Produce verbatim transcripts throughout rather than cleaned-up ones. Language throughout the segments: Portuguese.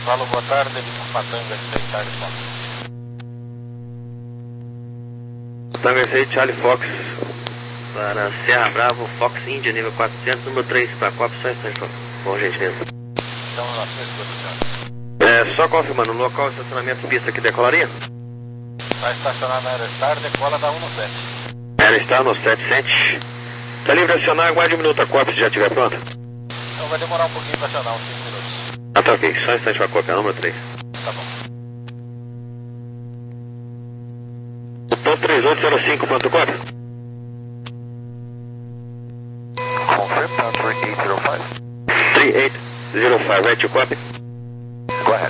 Fala, boa tarde, de Patanga, Charlie Fox. Patanga, Charlie Fox, para Serra Bravo, Fox India, nível quatrocentos, número três, para Copa, só instante, por gentileza. Então, na sua escuta, É, só confirmando, o local de estacionamento pista que decolaria? Vai estacionar na Aerostar, decola da um no sete. Aerostar no setecentos. Está livre a acionar, aguarde um minuto a Copa se já estiver pronta. Então vai demorar um pouquinho para acionar, uns cinco minutos. Ah, tá ok, só um instante para a Copa, número três. Tá bom. Ponto três oito zero cinco, ponto quatro. Confirm, uh, three eight zero five. three eight zero five, right to copy. Go ahead.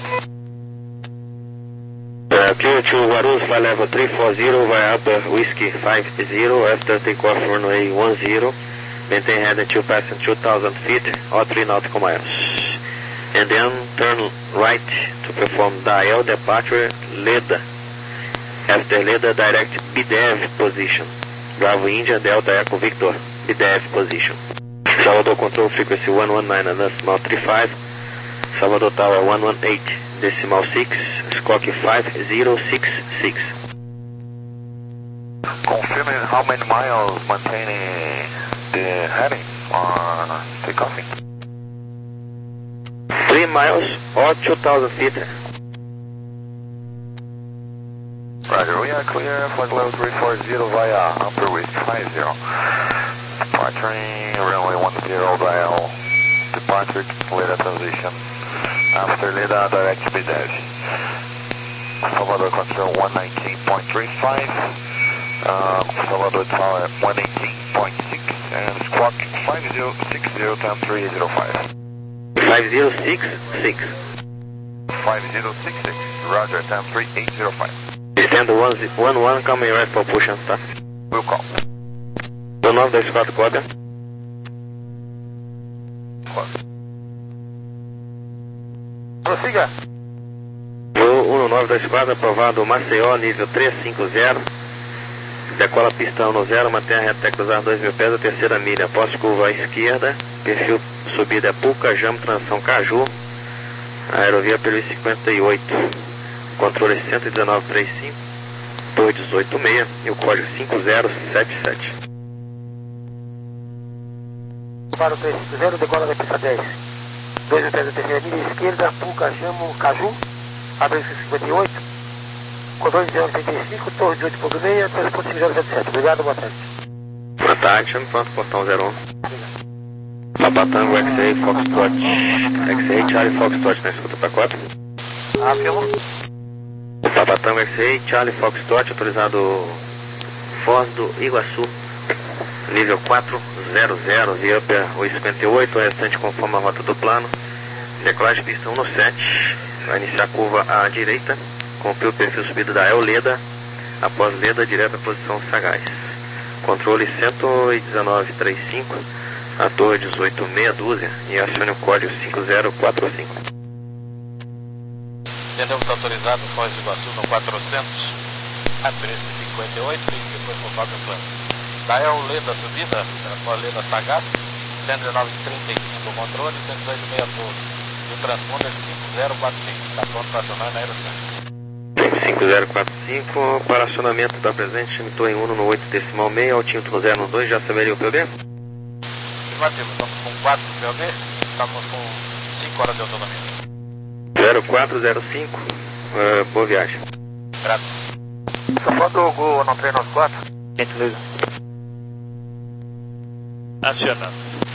Uh, Q to Guarulhos, flight level three four zero via Upper Whiskey five zero after takeoff runway one zero. Maintain head until passing two thousand feet or three nautical miles. And then turn right to perform dial departure Leda. After Leda, direct B D E V position. Bravo India, Delta Echo Victor, B D E V position. Salvador Control Frequency one one nine and decimal three five. Salvador Tower one one eight, decimal six, Squawk five zero six six. Confirming how many miles maintaining the heading or takeoffing? three miles or two thousand feet. Roger, we are clear, flight level three four zero via Upper West five zero. Departing runway one zero dial, departure Leda transition. After Leda, direct B D E V. Salvador Control one nineteen point three five, uh, Salvador Tower one eighteen point six, and Squawk five zero six zero ten three zero five. five zero six six. five zero six six, Roger, ten three eight zero five. Descendo one one, coming right for push and start. Will call. Do nove dois quatro, cópia. Prossiga. Voo um nove dois quatro, aprovado Maceió, nível trezentos e cinquenta. Decola pistão no zero, mantém a reta até cruzar dois mil pés, a terceira milha. Após curva à esquerda, perfil subida é Puca, Jamo, transição Caju. Aerovia pelo cinquenta e oito. Controle cento e dezenove trinta e cinco, torre dezoito seis e o código cinco zero sete sete. Para o três cinco zero, decola da pista dez. dois mil pés da terceira milha, esquerda, Puca, Jamo, Caju. Abre cinquenta e oito. Controle zero trinta e cinco, torre dezoito ponto seis, transporte cinco zero sete sete. Obrigado, boa tarde. Boa tarde, chame pronto, portão zero um. Papatango, X-Ray, Foxtrot. X-Ray, Charlie, Foxtrot, na escuta para quatro. Afirmo. Papatango, X-Ray, Charlie, Foxtrot, autorizado Foz do Iguaçu. Nível quatrocentos, via Upper o cinquenta e oito, o restante conforme a rota do plano. Decolagem pista um no sete, vai iniciar a curva à direita, cumprir o perfil subido da El Leda, após Leda, direto à posição Sagaz. Controle cento e dezenove trinta e cinco, a torre dezoito meia dúzia e acione o código cinco zero quatro cinco. Entendemos autorizado Foz do Iguaçu no quatrocentos, a Bresco cinquenta e oito e depois conforme o plano. Da El Leda subida, após Leda Sagaz, cento e dezenove trinta e cinco o controle, cento e dezoito meia torre. E o transponder cinco zero quatro cinco, está pronto para acionar na Aerostar. cinco zero quatro cinco, para acionamento da presente, torre um no oito decimal seis, altímetro zero no dois, já saberia o P O B? Afirmativo, estamos com quatro P O B, estamos com cinco horas de autonomia. zero quatro zero cinco, uh, boa viagem. Grato. Salvador Gol no três nove quatro. Gentileza. Acionando.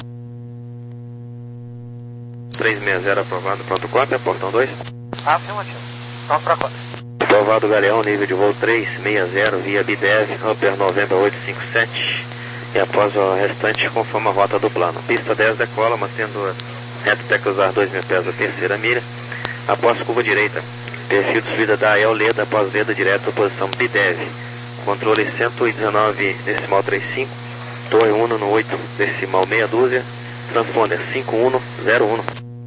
trezentos e sessenta aprovado, pronto cópia, portão dois. Afirmativo. Vamos para quatro. Aprovado Galeão, nível de voo trezentos e sessenta via B D E V, Upper November oito cinco sete. E após o restante, conforme a rota do plano. Pista dez decola, mantendo reta até cruzar dois mil pés a terceira milha. Após curva direita, perfil de subida da El Leda, após Leda direto, posição B D E V. Controle cento e dezenove decimal trinta e cinco, torre um no oito decimal meia dúzia, transponder cinco um zero um.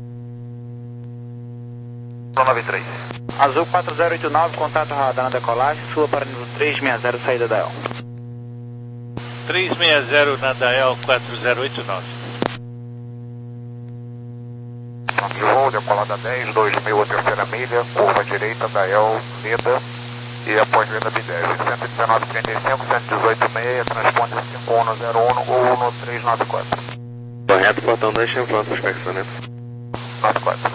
nove três. Azul quatro zero oito nove, contato radar na decolagem, sua para nível três seis zero, saída da E L. três sessenta na Dael quatro zero oito nove. plano de voo, decolada dez, dois mil a terceira milha, curva direita, Dael, Leda e após Leda B dez. cento e dezenove, trinta e cinco, cento e dezoito, meia, transponder cinco um zero um ou um três nove quatro. Correto, portão dois, chama pronto para inspecionamento. nove quatro.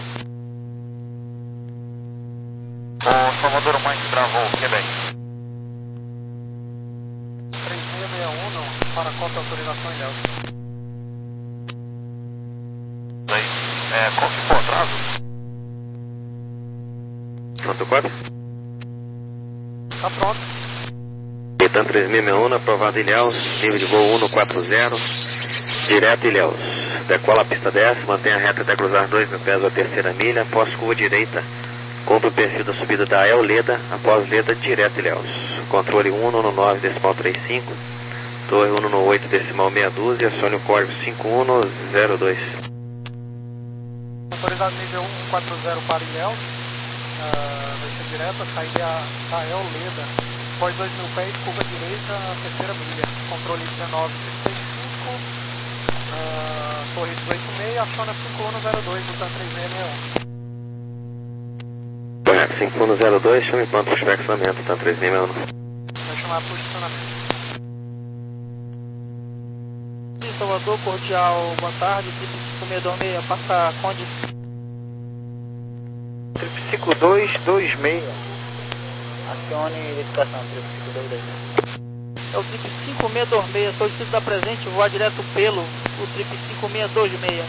O Salvador Mãe que travou, Quebec. três seis seis um, não. Para cópia autorização em Delta. Aí, é, qual que foi o atraso? Pronto quatro. Tá pronto. Itan três mil e sessenta e um, aprovado Ilhéus, nível de voo um quatro zero, direto Ilhéus. Decola a pista dez, mantenha a reta até cruzar dois mil pés a terceira milha, após curva direita, cumpre o perfil da subida da El Leda, após Leda, direto Ilhéus. Controle um um nove decimal trinta e cinco, torre um um oito decimal meia dúzia, acione o código cinco um zero dois. Autorizado nível um quatro zero para Ilhéus, uh, vai ser direta, saída da El Leda, após dois mil pés, curva direita, terceira milha, controle dezenove sessenta e cinco, uh, torre dezoito seis, aciona cinco um zero dois, Butan três seis seis um. Correto, cinco um zero dois, chame pronto para inspecionamento, Itan três mil e sessenta e um. Vai chamar para o estacionamento. Salvador, cordial, boa tarde, trip cinco seis dois seis, passa Conde. Trip cinco dois dois seis. Acione identificação, trip cinco dois dois seis. É o trip cinco seis dois seis, solicito da presente, voar direto pelo o trip cinco seis dois seis.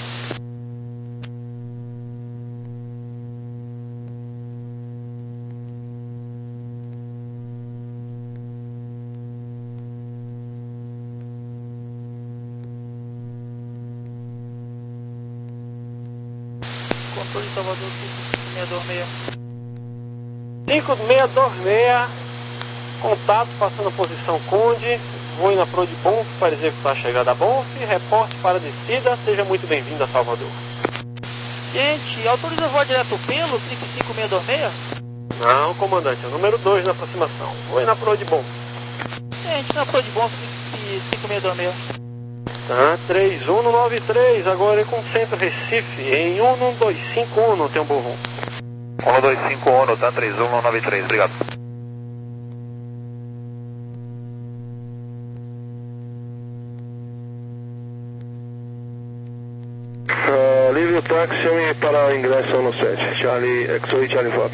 Controle Salvador, cinco seis dois seis. cinco seis dois seis, contato passando a posição Conde, voe na Prodbom para executar a chegada a Bonf, reporte para a descida, seja muito bem-vindo a Salvador. Gente, autoriza voar direto pelo trip cinco seis dois seis? Não, comandante, é o número dois na aproximação, voe na Prodbom. Gente, na Prodbom, trip cinco seis dois seis. Tá, três um nove três, agora com centro Recife, em um um dois cinco um, tem um bom rumo. um dois cinco um, tá? três um nove três, obrigado. Uh, livre o táxi, chame para o ingresso no sete. Charlie, X oito, Charlie Fox.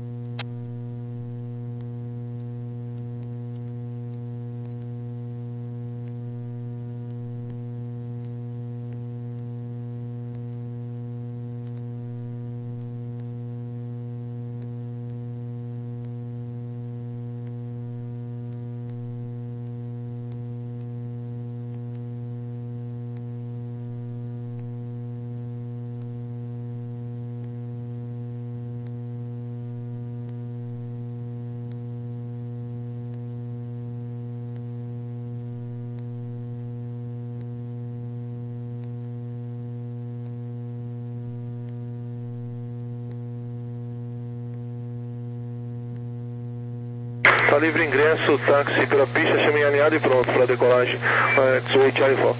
Tá livre ingresso, táxi pela pista, chame alinhado e pronto para decolagem. X oito, Charlie Fox.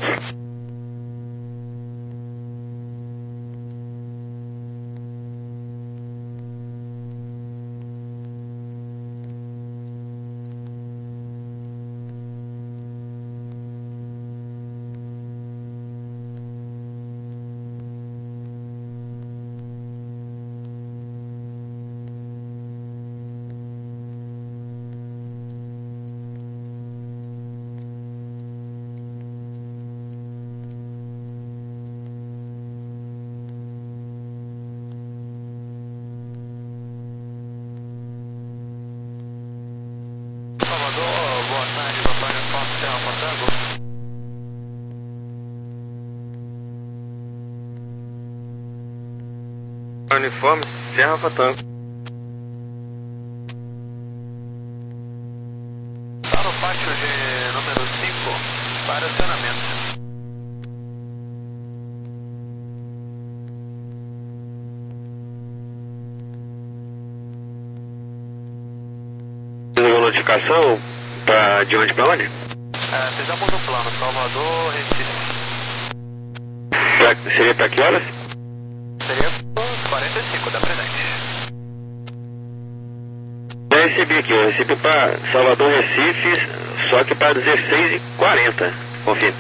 Uniforme, Serra Fatango. Está no pátio de número cinco, para acionamento. Fez alguma notificação pra, de onde pra onde? É, fizemos o plano, Salvador, Recife. Pra, seria pra que horas? Seria quarenta e cinco, dá presente. Já recebi aqui, eu recebi para Salvador Recife, só que para dezesseis e quarenta. Confirme.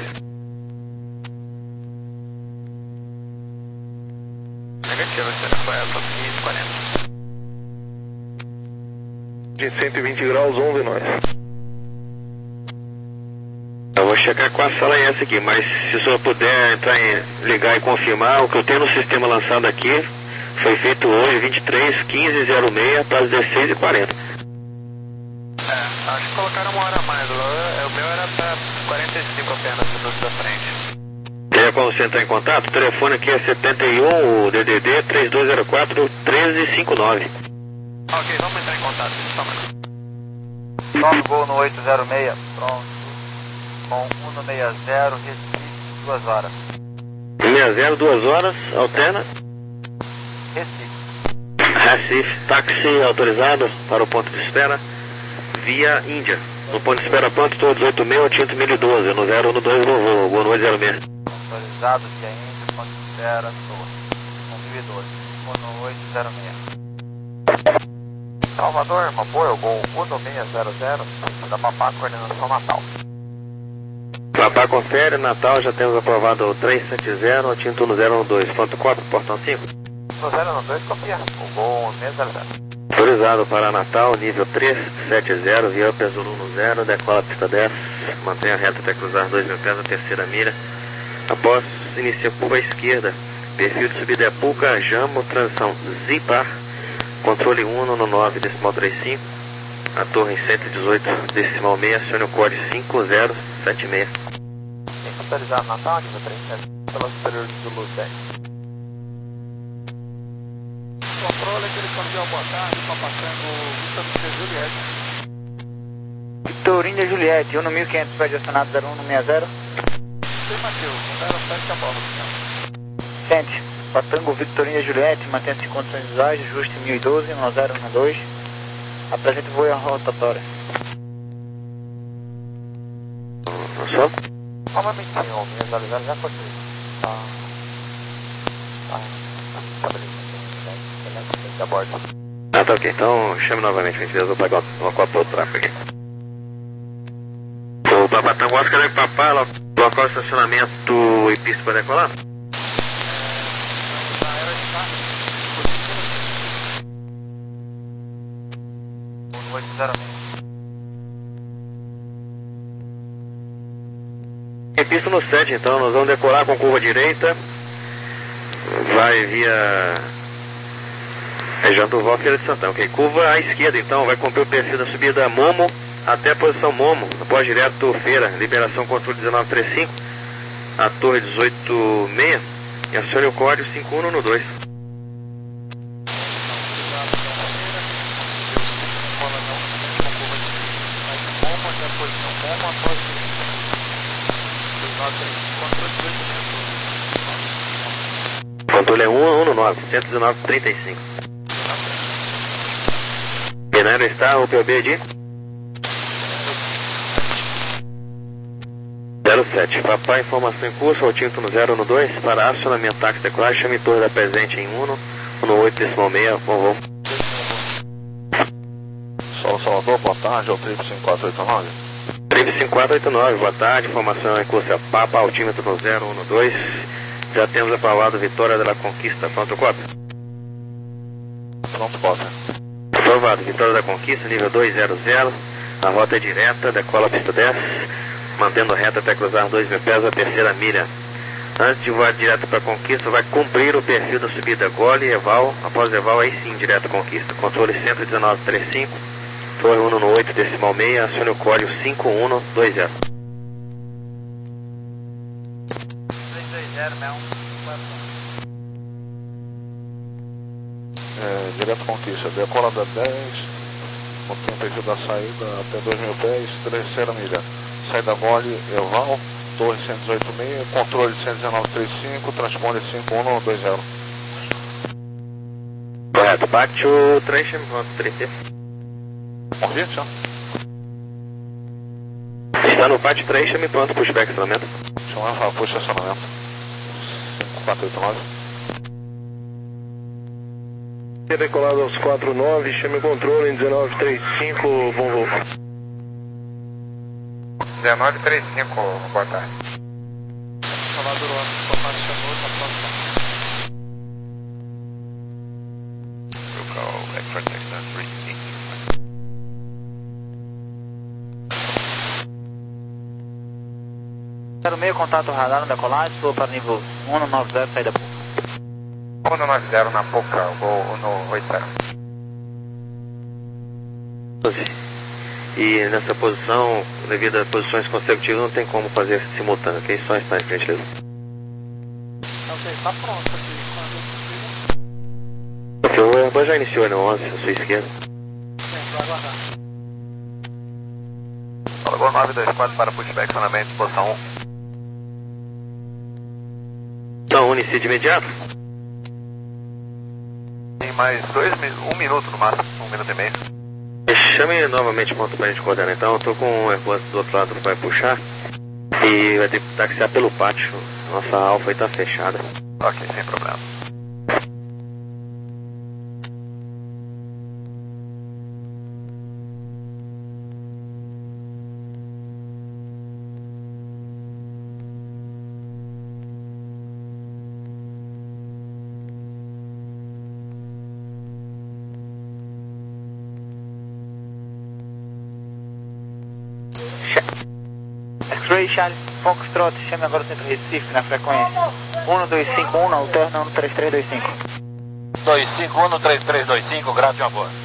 Negativo, você foi essa quinze e quarenta. De cento e vinte graus, onze nós. Eu vou checar com a sala essa aqui, mas se o senhor puder entrar em, ligar e confirmar, o que eu tenho no sistema lançado aqui foi feito hoje, vinte e três, quinze, zero seis para dezesseis e quarenta. É, acho que colocaram uma hora a mais. O meu era para quarenta e cinco apenas, minutos da frente. Teria como você entrar em contato? O telefone aqui é setenta e um, o D D D três dois zero quatro, um três cinco nove. Ok, vamos entrar em contato, só mais. Nove Gol no oito zero seis, pronto. Com um seis zero, Recife, duas horas. seis zero, duas horas, alterna. Recife. Recife, táxi autorizado para o ponto de espera via Índia. No ponto de espera pronto, todos oito mil, Tinto mil e doze, no zero um dois, voo, boa noite, zero seis. Autorizado via Índia, ponto de espera, com mil e doze, um oito zero seis. Salvador, uma boa, Gol um seis zero zero, da Papá, coordenação Natal. Papá confere, Natal, já temos aprovado o três sete zero, Tinto no zero um dois, ponto quatro, portão cinco. No zero um dois, copia, o Gol um seis zero zero. Autorizado para Natal, nível três sete zero, via Upper Zulu no zero, decola a pista dez, mantenha reta até cruzar dois mil pés a terceira mira. Após, inicia curva à esquerda, perfil de subida é Pulca, Jamo, transição Zipar, controle um no nove, decimal trinta e cinco, a torre em cento e dezoito, decimal seis, acione o código cinco zero sete seis. Tem que autorizar Natal, nível três sete, pela superior de Zulu dez. Controle aquele campeão, boa tarde, está passando Vitor Juliette. Victorinha Juliette, um no mil e quinhentos, pede acionado zero um seis zero. Sim, Matheus, zero sete a bordo, senhor. Sente, Patango Victorinha Juliette, mantendo-se em condições visuais, ajuste mil e doze, um zero um dois. Apresente voo e a rotatória. Só? Novamente, senhor, seis zero zero, já foi feito. Tá. Tá. Estabelecendo. A bordo. Ah, tá ok. Então chame novamente, gente. Eu vou pegar uma cópia do tráfego aqui. O Papatango, acho que é o Papá, local de estacionamento e pista para decolar? Na Aerostar, um oito zero seis. E pista no sete, então. Nós vamos decolar com curva direita. Vai via região do Val, Feira de Santana. Ok, curva à esquerda, então, vai cumprir o perfil da subida Momo até a posição Momo, após direto Feira, liberação controle dezenove trinta e cinco, a torre dezoito seis, e acione o código cinco um um dois. Controle é um um nove, cento e dezenove trinta e cinco. Binário está, o P O B de zero sete. Papai, informação em curso, ao Tinto no zero um dois, para acionamento táxi decolagem, chame torre da presente em um no oito decimal seis, bom voo. Solo Salvador, boa tarde, é o trip cinco quatro oito nove. Trip cinco quatro oito nove, boa tarde, informação em curso é Papa, altímetro no zero um dois, já temos aprovado Vitória da Conquista, pronto cópia? Pronto, cópia. Aprovado, Vitória da Conquista, nível dois zero zero, a rota é direta, decola a pista dez, mantendo reta até cruzar dois mil pés a terceira milha. Antes de voar direto para a Conquista, vai cumprir o perfil da subida Gole, Eval, após Eval aí sim, direto à Conquista. Controle cento e dezenove trinta e cinco, torre um no oito decimal seis, acione o código cinco um dois zero. dois dois zero, Mel. É, direto Conquista, decola da dez, mantém o perfil da saída até dois mil pés, terceira milha. Saída Gole, Eval, torre cento e dezoito seis, controle cento e dezenove trinta e cinco, transponder cinco um dois zero. Correto, pátio Trecham, pronto, trinta. Confirme, senhor? Está no pátio Trecham, pronto, pushback estacionamento. Chama a puxa estacionamento. cinco quatro oito nove. Decolado aos quatro nove, chame o controle em dezenove trinta e cinco, bom voo. dezenove trinta e cinco, boa tarde. Salvador Oscar, Papai chamou, tá pronto. Go back for Texas three eight. zero seis, contato radar no decolagem, sou para nível um nove zero, saída pouco. um nove zero na Puca, vou no oito zero. E nessa posição, devido a posições consecutivas, não tem como fazer simultâneo, ok? Só está em frente, beleza? Ok, tá pronto aqui. Quando eu O Airbus já iniciou no onze, à sua esquerda. Sim, vai aguardar. Gol nove dois quatro para pushback, sonamento, posição um. Então, unice de imediato. Tem mais dois, um minuto no máximo, um minuto e meio. Chame novamente o ponto para a gente coordenar. Então, eu estou com o Airbus do outro lado que vai puxar. E vai ter que taxiar pelo pátio. Nossa alfa está fechada. Ok, sem problema. X-Ray, Charlie, Foxtrot, chame agora o centro Recife na frequência um dois cinco um, alterna um três três dois cinco. dois cinco um no três três dois cinco, grave uma boa.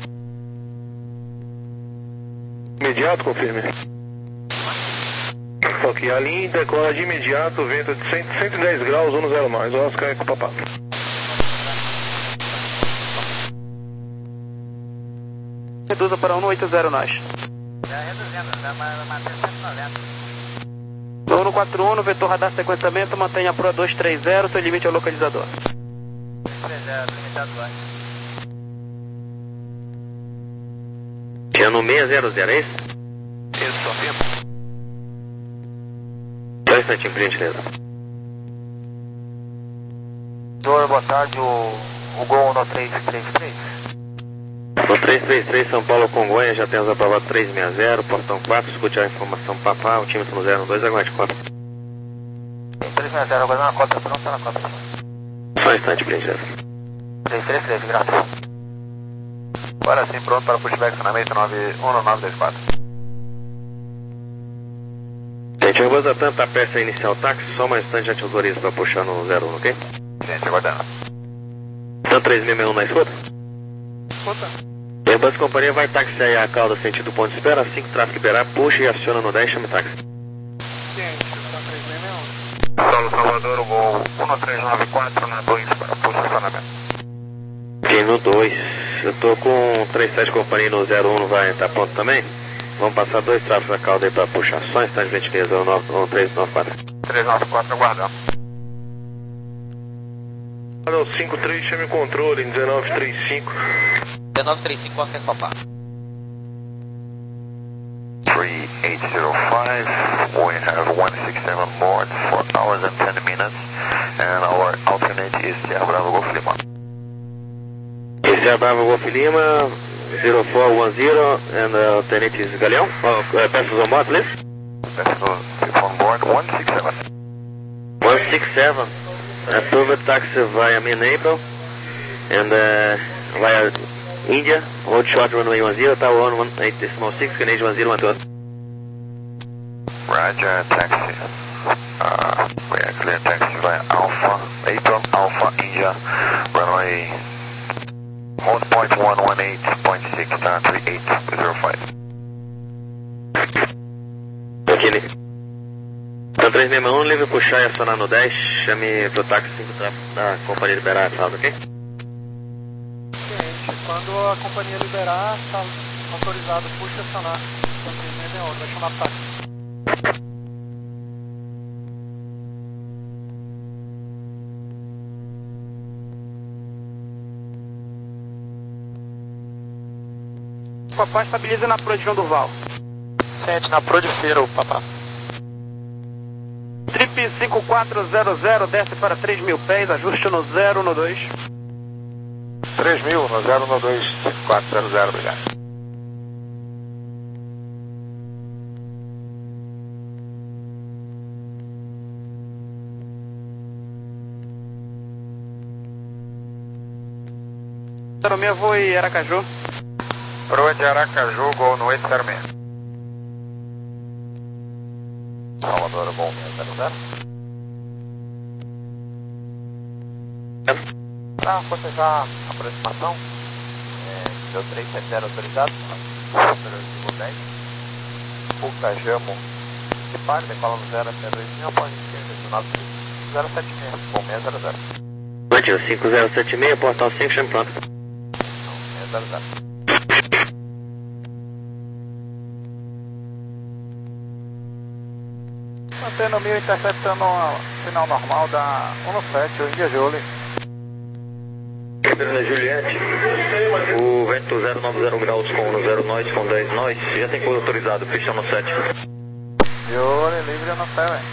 Imediato, confirme. Ok, a linha decola de imediato, vento de cem, cento e dez graus, um zero mais, Oscar com papato. Reduza para um oito zero nós. Já reduzindo, já mantém cento e noventa. um quatro um, vetor radar sequenciamento, mantenha a proa dois três zero, seu limite é o localizador. três zero, limitado baixo. Tinha no seis zero zero, é isso? Isso, confirma. Só um instantinho, por gentileza. Senhor, boa tarde, o, o Gol no três três três. No três três três, São Paulo, Congonha, já temos aprovado três seis zero, portão quatro, escute a informação papá, o time no zero um dois, aguarde quatro. três seis zero, agora na cota, pronto, na cota. Só um instante, por gentileza. três três três, graças. Agora sim, pronto para pushback, sonamento um nove dois quatro. Gente, o Airbus da TAM está prestes a iniciar o táxi, só mais um instante já te autorizo para puxar no zero um, ok? Gente, aguardando. TAM três seis um na escuta? Escuta. Airbus Companhia vai taxiar a cauda sentido ponto de espera, assim que o tráfego liberar, puxa e aciona no dez, chame táxi. Ciente, tá três seis um. Solo Salvador, o Gol um três nove quatro na dois para posicionamento. Ok, no dois. Eu tô com três sete Companhia no zero um, não vai entrar pronto também? Vamos passar dois tráfegos na cauda aí para puxar. Só um instante, gentileza, um três nove quatro. três nove quatro, aguardando. Padrão cinco três, chame o controle em dezenove trinta e cinco. dezenove trinta e cinco, Oscar Papá. three eight zero five, we have one six seven board, four hours and ten minutes, and our alternate is Sierra Bravo Golf Lima. Esse é a Bravo Golf Lima, zero four one zero, and uh, alternate is Galeão. Oh, uh, passengers on board, please. Passengers on board, one six seven. one six seven. Approved taxi via main April, and uh, via India, hold short runway one zero, tower one one eight decimal six, Canadian one zero one two. Roger, taxi. Uh, we are clear taxi via Alpha, April, Alpha, India, runway hold point one one eight point six, uh, three eight zero five. Ok, Nick. Então três seis um, livre puxar e acionar no dez, chame pro táxi cinco tráfego da companhia liberar a salda, ok? Ciente, quando a companhia liberar, está autorizado, puxa e acionar. Então três seis um, vai chamar táxi. Papai estabiliza na proa de João Durval. Ciente, na proa de feira, o papá. Trip cinco quatro zero zero, desce para três mil pés, ajuste no zero no dois. três mil no zero um dois cinco quatro zero zero, obrigado. zero seis, vou em Aracaju. Proa de Aracaju, Gol no oito zero seis. Salvador, Gol zero zero. Para festejar a aproximação, é, deu três sete zero autorizado, superior de dez. Pucajamo, de par, decola no zero até dois mil, após esquerda, zero sete seis, Gol seis zero zero. Mantino cinco zero sete seis, portal cinco, chame pronto. seis zero zero. Mantendo mil, interceptando o final normal da um sete, o India Jolie. Pedro Juliette, o vento zero nove zero graus com um zero nós, com dez nós, já tem coisa autorizado, pista no sete. Jolie, livre no céu, hein?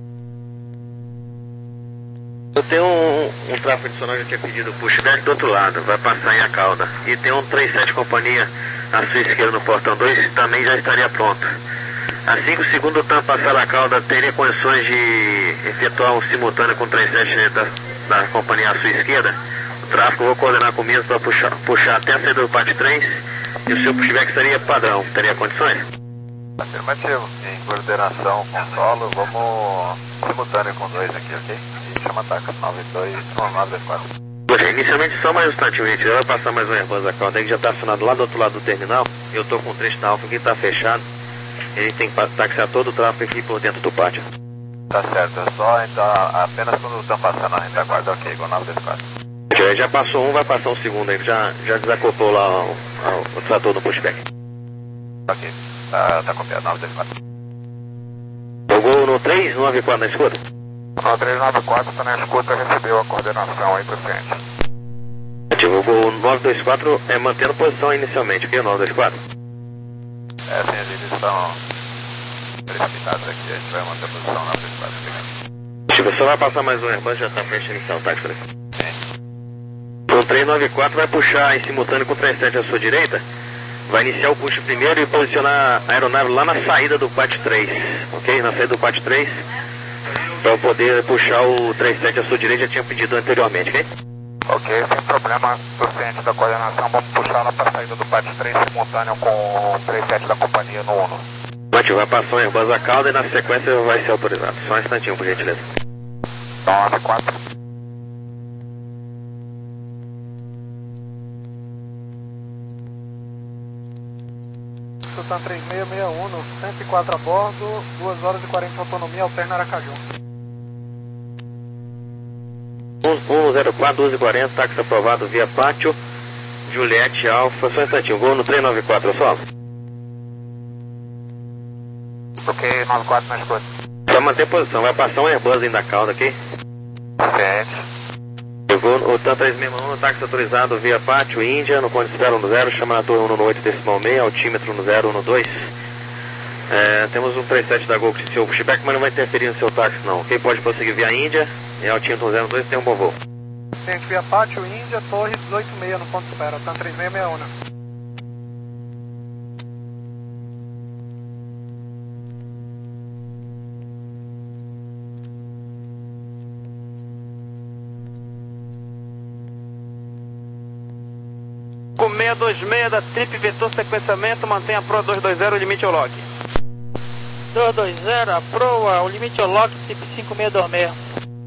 Eu tenho um, um tráfego adicional que eu tinha pedido pushback do outro lado, vai passar em a cauda. E tem um trinta e sete companhia à sua esquerda no portão dois, também já estaria pronto. Assim que o segundo TAM passar a cauda, teria condições de efetuar um simultâneo com o trinta e sete da, da companhia à sua esquerda. O tráfego eu vou coordenar com o mesmo para puxar, puxar até a saída do P A T três e o seu pushback seria padrão. Teria condições? Afirmativo. Em coordenação com o solo, vamos simultâneo com dois aqui, ok? E chama ataque nove dois nove dois quatro. Poxa, inicialmente só mais um instantinho, gente. Já vai passar mais um Airbus a cauda aí que já está acionado lá do outro lado do terminal. Eu estou com o trecho da Alfa aqui, está fechado. A gente tem que taxar todo o tráfego aqui por dentro do pátio. Tá certo, é só então, apenas quando estão passando a retaguarda, ok, Gol nove dois quatro. Já passou um, vai passar um segundo aí, já, já desacoplou lá o, o, o trator do pushback. Ok, tá, tá copiado, nove dois quatro. Jogou no três nove quatro na escuta? No três nove quatro, tá na escuta, recebeu a coordenação aí pro cliente. Jogou nove dois quatro, é mantendo posição inicialmente, ok? nove dois quatro? É, sim, as ilhas estão precipitadas aqui, a gente vai manter a posição nove dois quatro, obrigado. Chico, só vai passar mais um Airbus, já está prestes a iniciar o táxi por aqui. O três nove quatro vai puxar em simultâneo com o trinta e sete à sua direita. Vai iniciar o push primeiro e posicionar a aeronave lá na saída do P A T três, ok? Na saída do P A T três, para eu poder puxar o trinta e sete à sua direita, já tinha pedido anteriormente, ok? Ok, sem problema, estou ciente da coordenação, vamos puxar lá para a saída do P A T três simultâneo com o trinta e sete da companhia no Uno. Mate, vai passar um Airbus a cauda e na sequência vai ser autorizado. Só um instantinho, por gentileza. nove quatro. Sultan três seis seis um, cento e quatro a bordo, duas horas e quarenta de autonomia, alterna Aracaju. um zero quatro, doze e quarenta, táxi aprovado via pátio, Juliette Alfa, só um instantinho, gol no três nove quatro, só. Ok, nove quatro na escuta. Só manter posição, vai passar um Airbus ainda da cauda, ok? Ciente. Chegou o TAM três seis um, táxi autorizado via pátio, Índia, no ponto zero um zero, chama na torre um no oito decimal seis, altímetro no zero um dois. É, temos um trinta e sete da Gol que seu pushback, mas não vai interferir no seu táxi não, ok? Pode prosseguir via Índia, e altímetro zero um dois, tem um bom voo. Gente, via pátio, Índia, torre dezoito seis no ponto espera, TAM três seis seis um. Com seis dois seis da Trip Vetor Sequenciamento, mantém a Proa dois dois zero, limite ao log. dois dois zero, a Proa, o limite ao log, Trip cinco seis dois seis.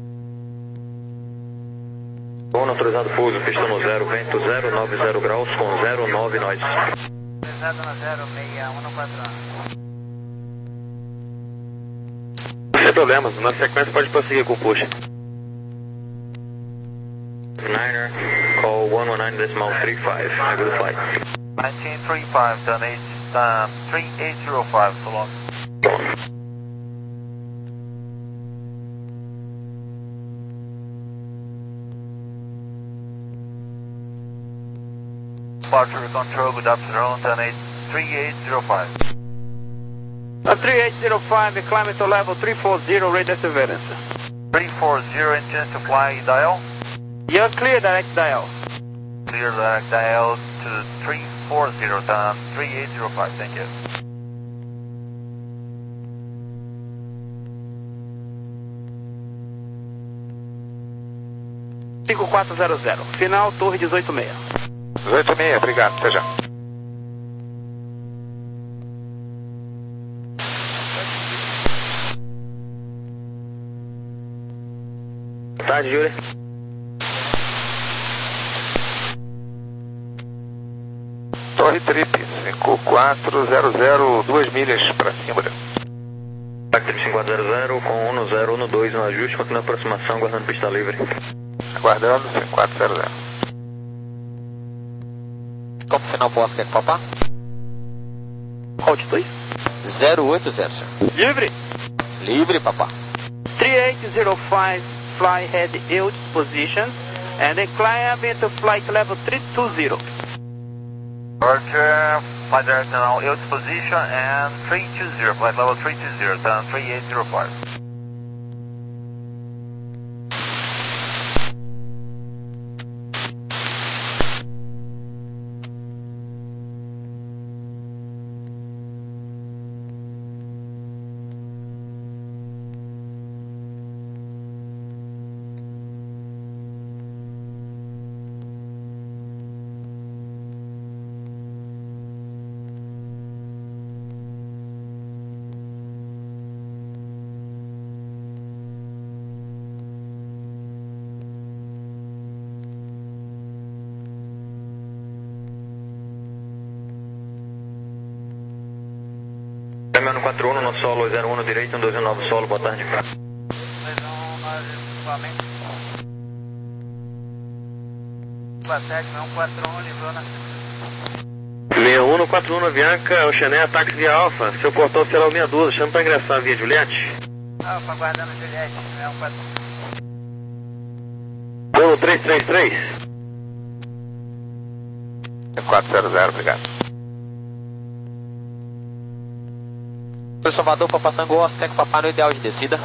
Bom, autorizado pouso, pista no zero, vento zero nove zero graus com zero nove nós. zero zero seis um quatro. Sem problemas, na sequência pode prosseguir com o push. Niner, call one one nine decimal three five, have a good flight. nineteen thirty-five, done eight, um, three eight zero five, so long. Departure control, good afternoon, done eight, three eight zero five. A three eight zero five, climb to level three four zero, radar surveillance. three four zero, intends to fly dial. You're clear, direct dial. three clear direct dial to three four zero, down three eight zero five, thank you. cinco quatro zero zero, final torre dezoito seis. dezoito seis, obrigado, até já. Boa tarde, Júlia. Torre Trip, cinco quatro zero zero, duas milhas para cima. Trip cinco quatro zero zero com um zero um dois no ajuste, continua a aproximação, guardando pista livre. Aguardando, cinco quatro zero zero. Como final pro Oscar Papá? Altitude? zero oito zero, senhor. Livre. Livre, papá. three eight zero five, fly head yield position, and climb into flight level three two zero. Roger, flight direct now, yield position and three two zero, flight level three two zero, down three eight zero five. Caminhando quatro um no solo, zero um no direito, um dois um nove solo, boa tarde. seis um no quatro um no Avianca, Oceané, táxi via Alfa, seu portão será o sessenta e dois, chama para ingressar via Juliette. Alfa, aguardando Juliette, seis um quatro um. Polo três três três. quatro zero zero, obrigado. Foi Salvador, Papa Tango, Oscar Papá no ideal de descida.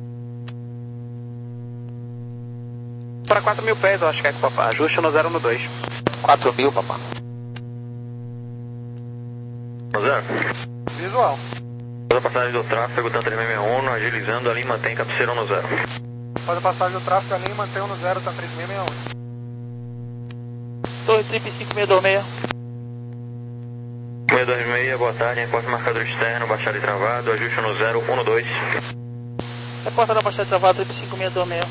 Para quatro mil pés, eu acho que é com Papá. Ajuste no zero no dois. quatro mil, papá. Zero. Visual. Toda a passagem do tráfego, TAM três seis seis um, agilizando ali, mantém cabeceira no zero. Faz a passagem do tráfego ali e mantém no zero, tá três seis seis um. Torre Trip cinco seis dois seis. seis dois seis, boa tarde, encontro marcador externo, baixado e travado, ajuste no zero um dois. Reporta da baixada travada, Trip cinco seis dois seis.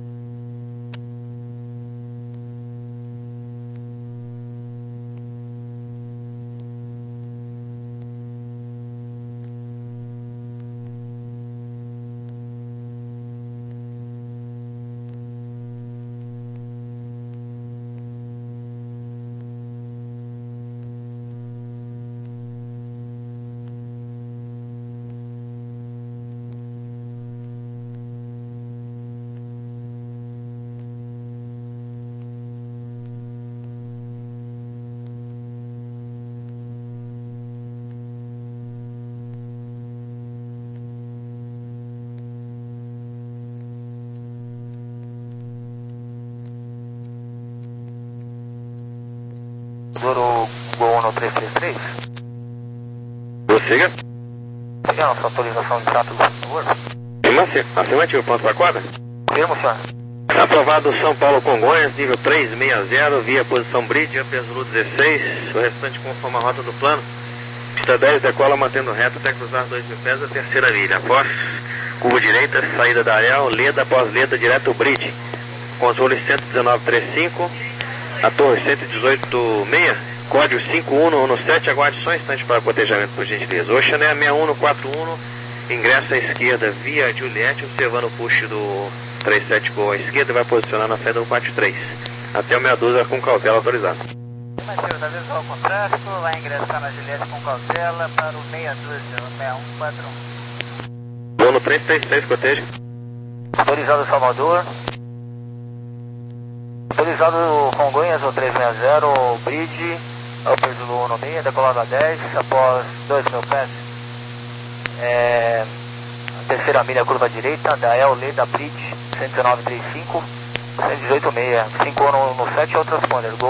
Duro Gol no três três três. Prossiga. Pegar nossa autorização de tráfego, por favor. Afirmativo, ponto para a quadra. Firmo, senhor. Aprovado São Paulo Congonhas, nível três seis zero, via posição Bridge, Upper Zulu dezesseis, o restante conforme a rota do plano. Pista dez, decola mantendo reto até cruzar dois mil pés a terceira milha. Após, curva direita, saída da Ariel, Leda após Leda, direto Bridge. Controle cento e dezenove trinta e cinco, a torre cento e dezoito seis, código cinco um um sete, aguarde só um instante para cotejamento por gentileza. Oceané seis um no quatro um, ingresso à esquerda via Juliette, observando o push do três sete Gol à esquerda, vai posicionar na fé do quatro três. Até o seis doze com cautela autorizado. Afirmativo, da visual com tráfego, vai ingressar na Juliette com cautela para o seis doze, seis um quatro um. Vou no três três três, coteja. Autorizado Salvador. Autorizado Congonhas, o três seis zero, Bridge, Upper Zulu um seis, decolado a dez, após dois mil pés. É, terceira milha, curva direita, da El Leda Bridge, cento e dezenove trinta e cinco, cento e dezoito seis, cinco um no sete, é o transponder.